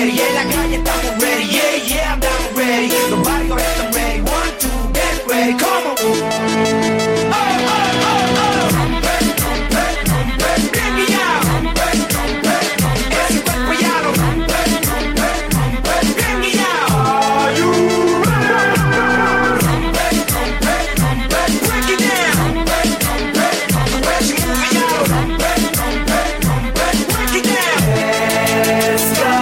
ready. En la calle estamos ready, yeah, yeah, andamos ready. Los barrios están ready, 1, 2, get ready, come on. Oh, oh, oh, oh. Rompe, rompe, rompe, bien guiado. Rompe, rompe, rompe, ese cuerpo ya lo rompe, rompe, rompe, bien guiado. Are you ready? Rompe, rompe, rompe, break it down. Rompe, rompe, rompe, she move it out. Rompe, rompe, rompe, break it down. Let's go.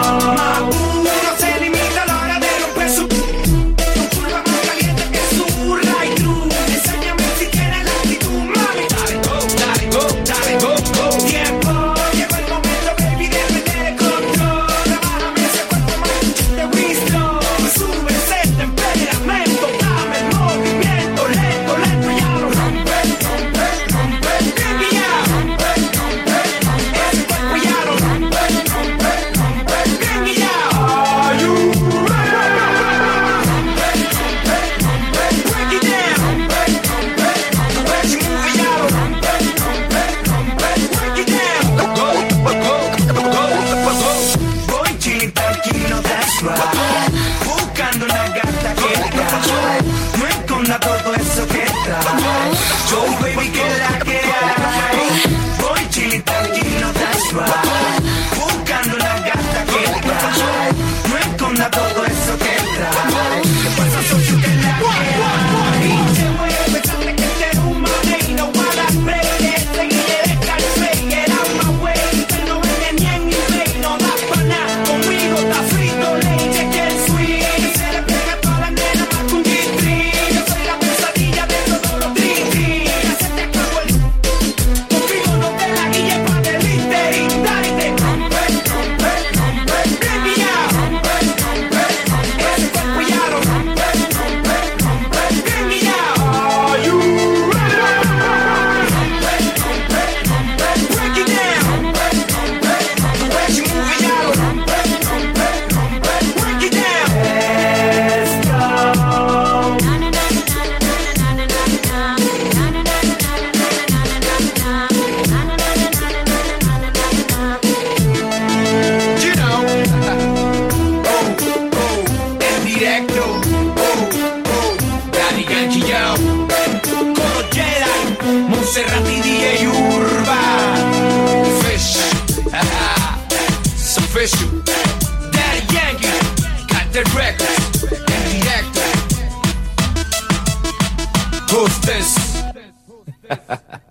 Uno se limita a la hora de romper su curva más caliente que su right through. Enséñame si tienes la actitud, mami. Dale, go, dale, go, dale, go, go. Tiempo, llegó el momento, baby, de perder el control. Trabájame ese cuerpo más de Winston. Sube ese temperamento, dame el movimiento lento, lento, ya lo rompe, rompe, rompe, bien guiado. Rompe, rompe, rompe, ese cuerpo ya lo rompe, rompe, rompe, bien guiado. Are you ready? Rompe, rompe, rompe, break it down. Rompe, rompe, rompe, she move it out. Rompe, rompe, rompe, break it down. Go, go, go, go, go. Voy chilling tranquilo, that's right. Buscando una gata que cae. No esconda todo eso que trae. Yo, baby, que la que hay. Voy chilling tranquilo, that's right. Buscando una gata que cae. No esconda todo eso que trae. ¿Qué pasa, socio, que la que hay? Pinche güey, pensaste que este era un mamey. No guarda play, seguiré de calfey. Get out my way, que no vende ni en mi play. No da pa' nada, conmigo está frito. Leche que el sweet se le pega a toda la nena más que un G3. Yo soy la pesadilla de todos los trin-trin. Ya se te acabó el... Conmigo no te la guilles pa' delivery. Dale, rompe, rompe, rompe, bien guiado. Rompe, rompe, rompe, ese cuerpo ya lo rompe, rompe, rompe, bien guiado. Are you ready? Rompe, rompe, rompe, break it down. Rompe, rompe, rompe, she move it out. Rompe, rompe, rompe, break it down. Let's go. You know, en directo, Daddy Yankee yo, con los Jedi, Montserrat y DJ Urban, Fish, it's official, Daddy Yankee, got the records, en directo, who's this?